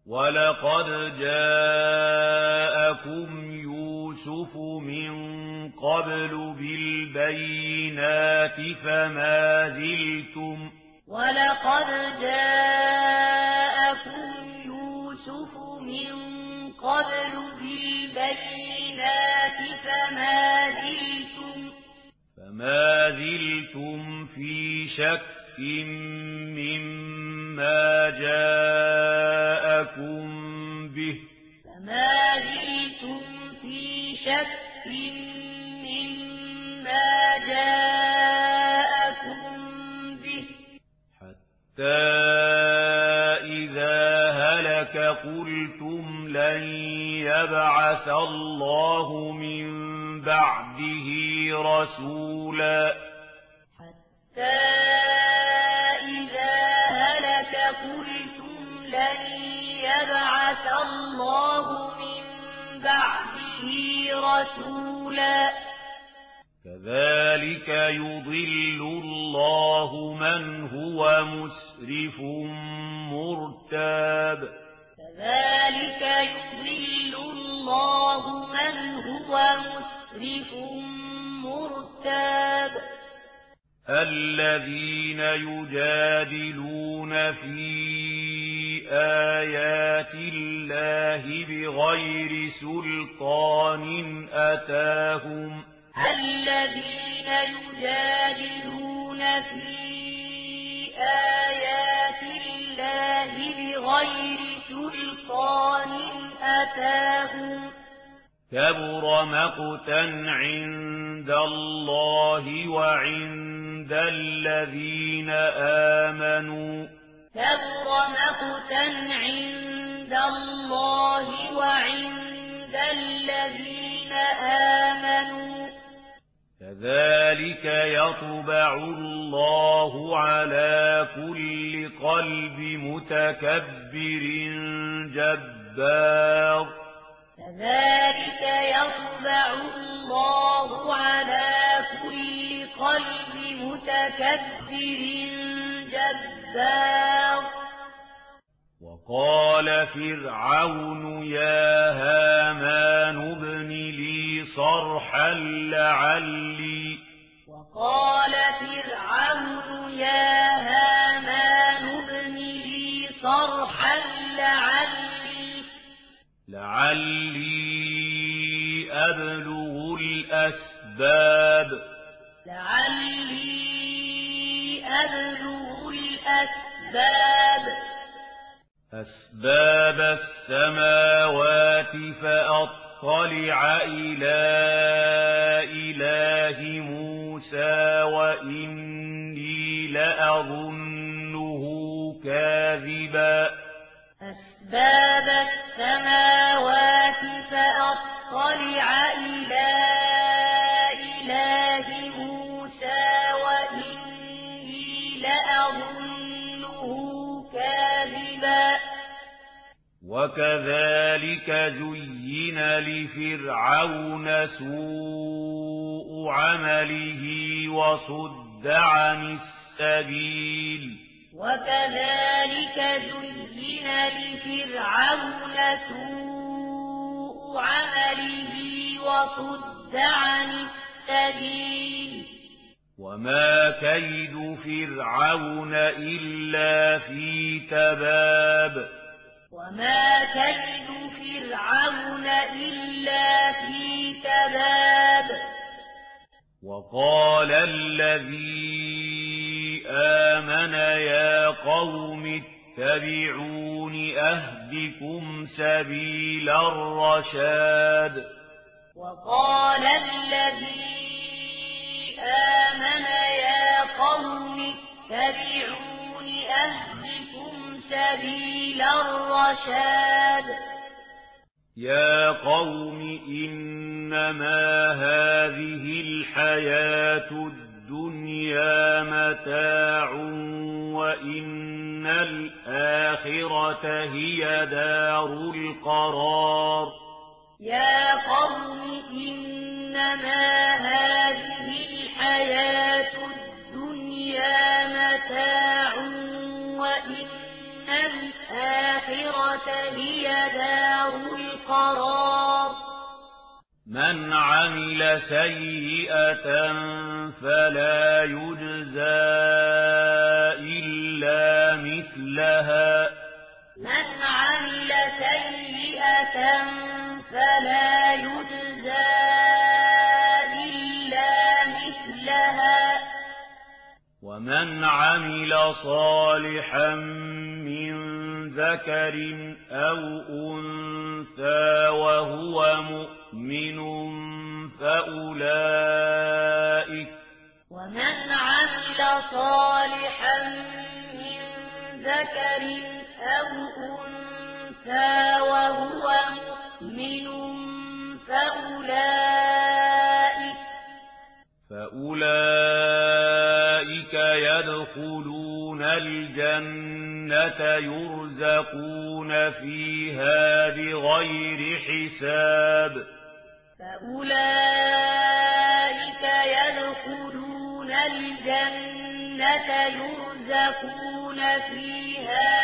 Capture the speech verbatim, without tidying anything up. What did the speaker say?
ولقد جاءكم يوسف من قبل بالبينات فما زلتم ولقد جاءكم يوسف من قبل بالبينات فما زلتم فما زلتم في شك مما جاءكم به فما زلتم في شك مما جاءكم به حتى إذا هلك قلتم لن يبعث الله من بعده رسولا حتى إذا هلك قلتم لن يبعث الله من بعده رسولا كذلك يضل الله من هو مسرف مرتاب كذلك يضل الله من هو مسرف مرتاب الذين يجادلون في آيات الله بغير سلطان أتاهم الذين يجادلون في آيات الله بغير سلطان أتاهم كبر مقتا عند الله وعند الذين آمنوا كبر مقتا عند الله وعند الذين آمنوا كذلك يطبع الله على كل قلب متكبر جبار كذلك يطبع الله على كل قلب متكبر جبار وقال فرعون يا هامان ابن لي صرحا لعلي وقال فرعون يا هامان ابن لي صرحا لعلي لعلي أبلغ الأسباب لعلي أبلغ الأسباب أسباب السماوات فأطلع إلى إله موسى وإني لأظنه كاذبا أسباب السماوات فأطلع إلى إله موسى وإني لأظنه كاذبا وكذلك زين لفرعون سوء عمله وصد عن السبيل وكذلك زين لفرعون سوء عمله وصد عن السبيل وما كيد فرعون إلا في تباب وما كيد فرعون إلا في تباب وقال الذي آمن يا قوم اتبعون أهدكم سبيل الرشاد وقال الذي آمن يا قوم اتبعون أهدكم سبيل الرشاد يا قوم إنما هذه الحياة الدنيا متاع وإن الآخرة هي دار القرار يا قوم إنما هذه الحياة الدنيا متاع وإن الآخرة هي دار القرار من عمل سيئة فلا يجزى إلا مثلها من عمل سيئة فلا يجزى إلا مثلها ومن عمل صالحا من ذكر أو أنثى وهو مؤمن فأولئك ومن عمل صالحا من ذكر أو أنثى وهو مؤمن فأولئك فأولئك يدخلون الجنة يرزقون فيها بغير حساب فأولئك يدخلون الجنة يرزقون فيها